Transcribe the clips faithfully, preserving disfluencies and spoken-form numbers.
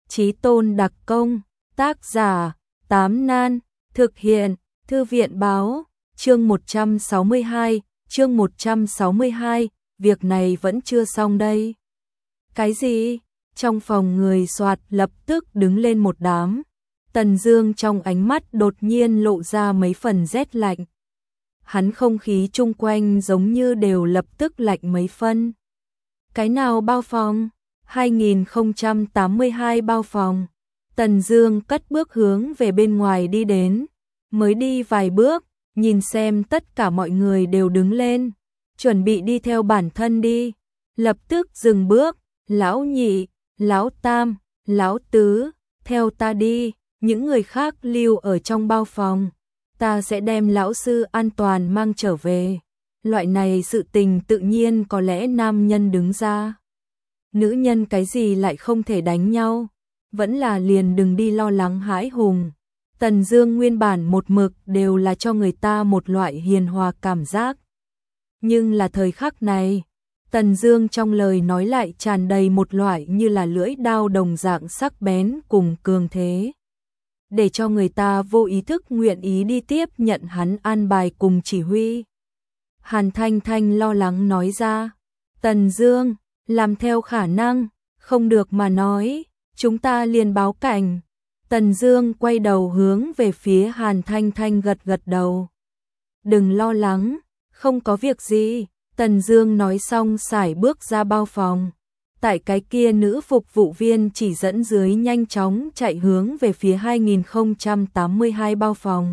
Chí tôn đặc công, tác giả, Tám Nan, thực hiện, Thư viện báo, chương một trăm sáu mươi hai, chương một trăm sáu mươi hai, việc này vẫn chưa xong đây. Cái gì? Trong phòng người soạt lập tức đứng lên một đám. Tần Dương trong ánh mắt đột nhiên lộ ra mấy phần rét lạnh. Hắn không khí chung quanh giống như đều lập tức lạnh mấy phân. Cái nào bao phòng? hai nghìn không trăm tám mươi hai bao phòng. Tần Dương cất bước hướng về bên ngoài đi đến. Mới đi vài bước, nhìn xem tất cả mọi người đều đứng lên. Chuẩn bị đi theo bản thân đi. Lập tức dừng bước. Lão nhị, lão tam, lão tứ, theo ta đi. Những người khác lưu ở trong bao phòng. Ta sẽ đem lão sư an toàn mang trở về. Loại này sự tình tự nhiên có lẽ nam nhân đứng ra. Nữ nhân cái gì lại không thể đánh nhau. Vẫn là liền đừng đi lo lắng hãi hùng. Tần Dương nguyên bản một mực đều là cho người ta một loại hiền hòa cảm giác. Nhưng là thời khắc này, Tần Dương trong lời nói lại tràn đầy một loại như là lưỡi đao đồng dạng sắc bén cùng cường thế. Để cho người ta vô ý thức nguyện ý đi tiếp nhận hắn an bài cùng chỉ huy. Hàn Thanh Thanh lo lắng nói ra, Tần Dương, làm theo khả năng, không được mà nói, chúng ta liền báo cảnh. Tần Dương quay đầu hướng về phía Hàn Thanh Thanh gật gật đầu. Đừng lo lắng, không có việc gì. Tần Dương nói xong sải bước ra bao phòng. Tại cái kia nữ phục vụ viên chỉ dẫn dưới nhanh chóng chạy hướng về phía hai nghìn không trăm tám mươi hai bao phòng.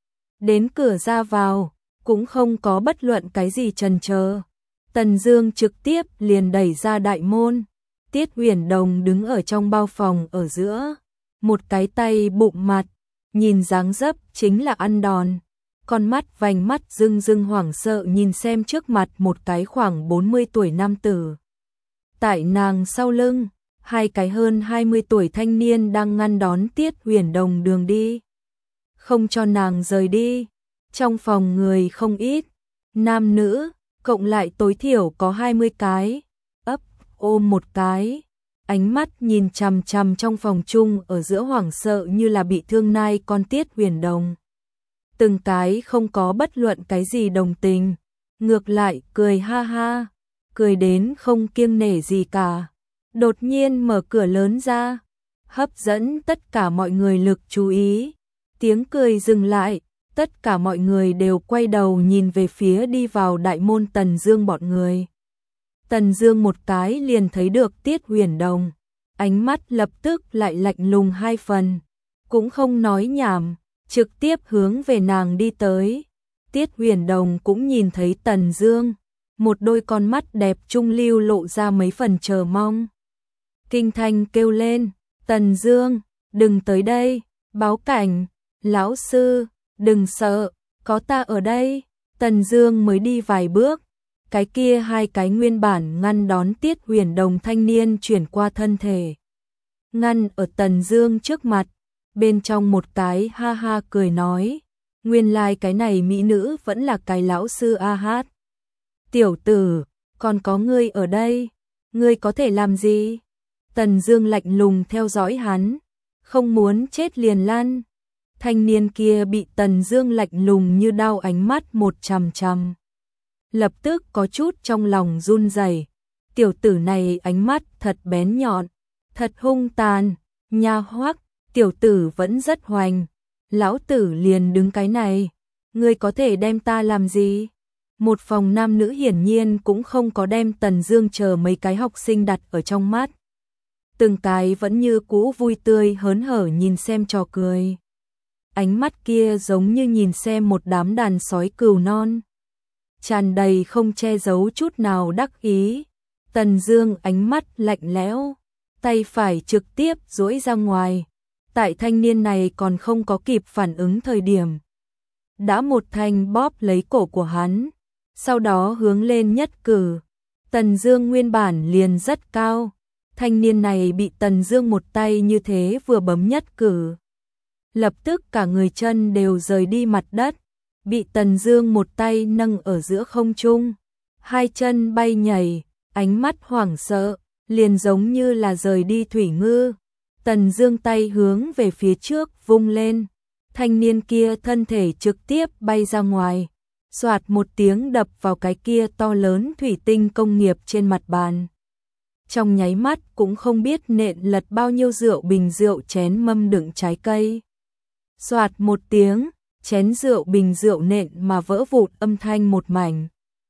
Đến cửa ra vào, cũng không có bất luận cái gì chần chờ. Tần Dương trực tiếp liền đẩy ra đại môn. Tiết Huyền Đồng đứng ở trong bao phòng ở giữa, một cái tay bụng mặt, nhìn dáng dấp chính là ăn đòn. Con mắt vành mắt rưng rưng hoảng sợ nhìn xem trước mặt một cái khoảng bốn mươi tuổi nam tử. Tại nàng sau lưng, hai cái hơn hai mươi tuổi thanh niên đang ngăn đón Tiết Huyền Đồng đường đi. Không cho nàng rời đi. Trong phòng người không ít, nam nữ, cộng lại tối thiểu có hai mươi cái, ấp, ôm một cái. Ánh mắt nhìn chằm chằm trong phòng chung ở giữa hoảng sợ như là bị thương nai con Tiết Huyền Đồng. Từng cái không có bất luận cái gì đồng tình, ngược lại cười ha ha, cười đến không kiêng nể gì cả. Đột nhiên mở cửa lớn ra, hấp dẫn tất cả mọi người lực chú ý. Tiếng cười dừng lại, tất cả mọi người đều quay đầu nhìn về phía đi vào đại môn Tần Dương bọn người. Tần Dương một cái liền thấy được Tiết Huyền Đồng, ánh mắt lập tức lại lạnh lùng hai phần, cũng không nói nhảm, trực tiếp hướng về nàng đi tới. Tiết Huyền Đồng cũng nhìn thấy Tần Dương, một đôi con mắt đẹp trung lưu lộ ra mấy phần chờ mong. Kinh thanh kêu lên, Tần Dương, đừng tới đây, báo cảnh, lão sư, đừng sợ, có ta ở đây. Tần Dương mới đi vài bước, cái kia hai cái nguyên bản ngăn đón Tiết Huyền Đồng thanh niên chuyển qua thân thể, ngăn ở Tần Dương trước mặt. Bên trong một cái ha ha cười nói, nguyên lai like cái này mỹ nữ vẫn là cái lão sư a hát. Tiểu tử, còn có ngươi ở đây, ngươi có thể làm gì? Tần Dương lạnh lùng theo dõi hắn, không muốn chết liền lăn. Thanh niên kia bị Tần Dương lạnh lùng như đao ánh mắt một chằm chằm, lập tức có chút trong lòng run rẩy. Tiểu tử này ánh mắt thật bén nhọn, thật hung tàn, nha hoắc. Tiểu tử vẫn rất hoành, lão tử liền đứng cái này, ngươi có thể đem ta làm gì? Một phòng nam nữ hiển nhiên cũng không có đem Tần Dương chờ mấy cái học sinh đặt ở trong mắt. Từng cái vẫn như cũ vui tươi hớn hở nhìn xem trò cười. Ánh mắt kia giống như nhìn xem một đám đàn sói cừu non, tràn đầy không che giấu chút nào đắc ý. Tần Dương ánh mắt lạnh lẽo, tay phải trực tiếp duỗi ra ngoài. Tại thanh niên này còn không có kịp phản ứng thời điểm, đã một thanh bóp lấy cổ của hắn, sau đó hướng lên nhất cử. Tần Dương nguyên bản liền rất cao, thanh niên này bị Tần Dương một tay như thế vừa bấm nhất cử, lập tức cả người chân đều rời đi mặt đất, bị Tần Dương một tay nâng ở giữa không trung, hai chân bay nhảy, ánh mắt hoảng sợ, liền giống như là rời đi thủy ngư. Tần Dương tay hướng về phía trước vung lên, thanh niên kia thân thể trực tiếp bay ra ngoài, xoạt một tiếng đập vào cái kia to lớn thủy tinh công nghiệp trên mặt bàn. Trong nháy mắt cũng không biết nện lật bao nhiêu rượu bình rượu chén mâm đựng trái cây. Xoạt một tiếng, chén rượu bình rượu nện mà vỡ vụn âm thanh một mảnh.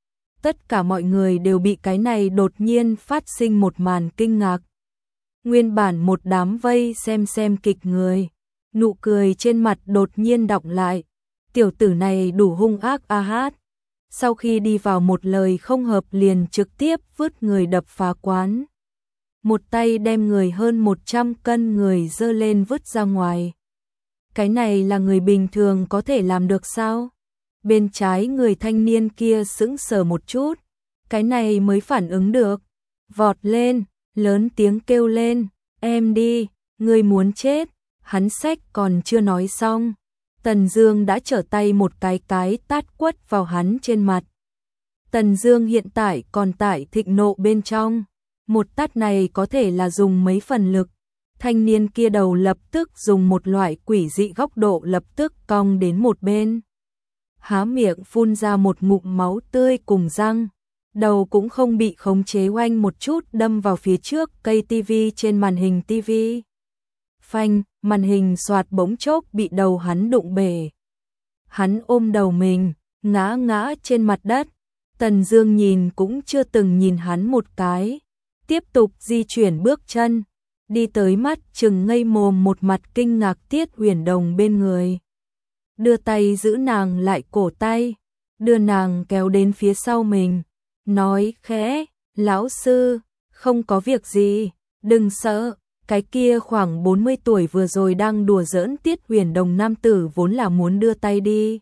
Tất cả mọi người đều bị cái này đột nhiên phát sinh một màn kinh ngạc. Nguyên bản một đám vây xem xem kịch người, nụ cười trên mặt đột nhiên đọng lại. Tiểu tử này đủ hung ác a hát. Sau khi đi vào một lời không hợp liền trực tiếp vứt người đập phá quán. Một tay đem người hơn một trăm cân người dơ lên vứt ra ngoài. Cái này là người bình thường có thể làm được sao? Bên trái người thanh niên kia sững sờ một chút, cái này mới phản ứng được, vọt lên, lớn tiếng kêu lên, em đi, người muốn chết. Hắn xách còn chưa nói xong, Tần Dương đã trở tay một cái cái tát quất vào hắn trên mặt. Tần Dương hiện tại còn tại thịnh nộ bên trong, một tát này có thể là dùng mấy phần lực. Thanh niên kia đầu lập tức dùng một loại quỷ dị góc độ lập tức cong đến một bên. Há miệng phun ra một ngụm máu tươi cùng răng, đầu cũng không bị khống chế oanh một chút đâm vào phía trước cây tivi trên màn hình tivi. Phanh, màn hình xoạt bỗng chốc bị đầu hắn đụng bể. Hắn ôm đầu mình, ngã ngã trên mặt đất. Tần Dương nhìn cũng chưa từng nhìn hắn một cái, tiếp tục di chuyển bước chân, đi tới mắt trừng ngây mồm một mặt kinh ngạc Tiết Huyền Đồng bên người. Đưa tay giữ nàng lại cổ tay, đưa nàng kéo đến phía sau mình, nói khẽ, lão sư, không có việc gì, đừng sợ. Cái kia khoảng bốn mươi tuổi vừa rồi đang đùa giỡn Tiết Huyền Đồng nam tử vốn là muốn đưa tay đi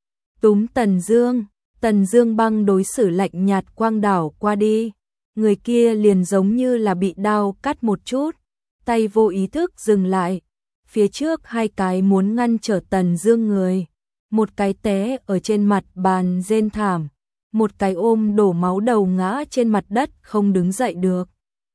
túm Tần Dương. Tần Dương băng đối xử lạnh nhạt quang đảo qua đi, người kia liền giống như là bị đao cắt một chút, tay vô ý thức dừng lại. Phía trước hai cái muốn ngăn trở Tần Dương người, một cái té ở trên mặt bàn rên thảm, một cái ôm đổ máu đầu ngã trên mặt đất không đứng dậy được.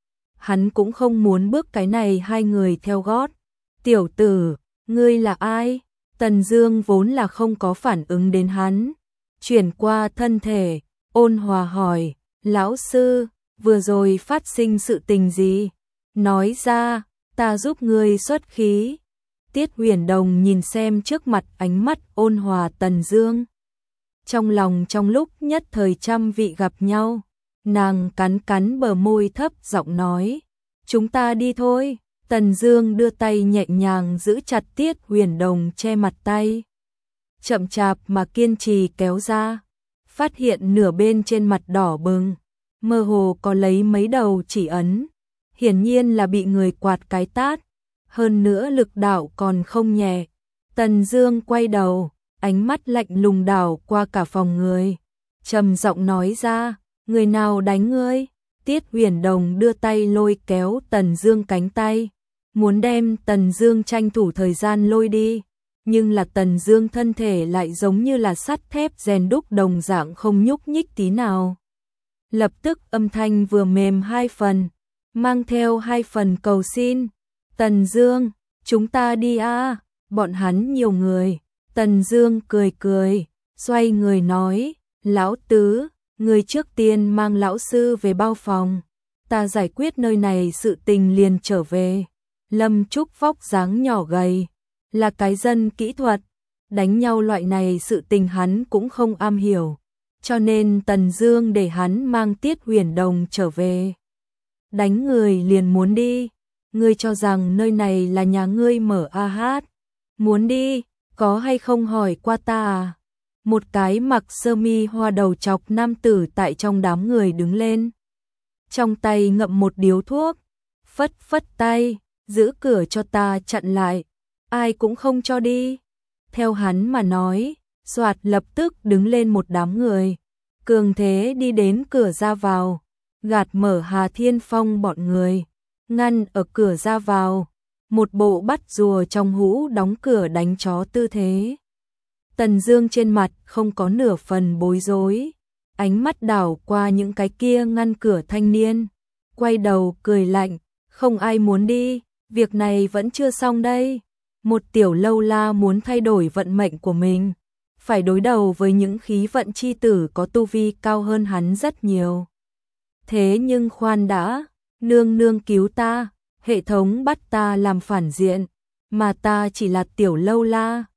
Hắn cũng không muốn bước cái này hai người theo gót. Tiểu tử, ngươi là ai? Tần Dương vốn là không có phản ứng đến hắn, chuyển qua thân thể, ôn hòa hỏi, lão sư, vừa rồi phát sinh sự tình gì? Nói ra, ta giúp ngươi xuất khí. Tiết Huyền Đồng nhìn xem trước mặt ánh mắt ôn hòa Tần Dương. Trong lòng trong lúc nhất thời trăm vị gặp nhau, nàng cắn cắn bờ môi thấp giọng nói, chúng ta đi thôi. Tần Dương đưa tay nhẹ nhàng giữ chặt Tiết Huyền Đồng che mặt tay, chậm chạp mà kiên trì kéo ra, phát hiện nửa bên trên mặt đỏ bừng, mơ hồ có lấy mấy đầu chỉ ấn, hiển nhiên là bị người quạt cái tát, hơn nữa lực đạo còn không nhẹ. Tần Dương quay đầu, ánh mắt lạnh lùng đảo qua cả phòng người, trầm giọng nói ra, người nào đánh ngươi? Tiết Huyền Đồng đưa tay lôi kéo Tần Dương cánh tay, muốn đem Tần Dương tranh thủ thời gian lôi đi, nhưng là Tần Dương thân thể lại giống như là sắt thép rèn đúc đồng dạng không nhúc nhích tí nào. Lập tức âm thanh vừa mềm hai phần, mang theo hai phần cầu xin, Tần Dương, chúng ta đi a. Bọn hắn nhiều người. Tần Dương cười cười, xoay người nói, lão tứ, người trước tiên mang lão sư về bao phòng, ta giải quyết nơi này sự tình liền trở về. Lâm Trúc vóc dáng nhỏ gầy, là cái dân kỹ thuật, đánh nhau loại này sự tình hắn cũng không am hiểu, cho nên Tần Dương để hắn mang Tiết Huyền Đồng trở về. Đánh người liền muốn đi, ngươi cho rằng nơi này là nhà ngươi mở a hát, muốn đi, có hay không hỏi qua ta à? Một cái mặc sơ mi hoa đầu chọc nam tử tại trong đám người đứng lên, trong tay ngậm một điếu thuốc, phất phất tay, giữ cửa cho ta chặn lại, ai cũng không cho đi. Theo hắn mà nói, soạt lập tức đứng lên một đám người, cường thế đi đến cửa ra vào, gạt mở Hà Thiên Phong bọn người, ngăn ở cửa ra vào, một bộ bắt rùa trong hũ đóng cửa đánh chó tư thế. Tần Dương trên mặt không có nửa phần bối rối, ánh mắt đảo qua những cái kia ngăn cửa thanh niên, quay đầu cười lạnh, không ai muốn đi, việc này vẫn chưa xong đây. Một tiểu lâu la muốn thay đổi vận mệnh của mình, phải đối đầu với những khí vận chi tử có tu vi cao hơn hắn rất nhiều. Thế nhưng khoan đã, nương nương cứu ta, hệ thống bắt ta làm phản diện, mà ta chỉ là tiểu lâu la.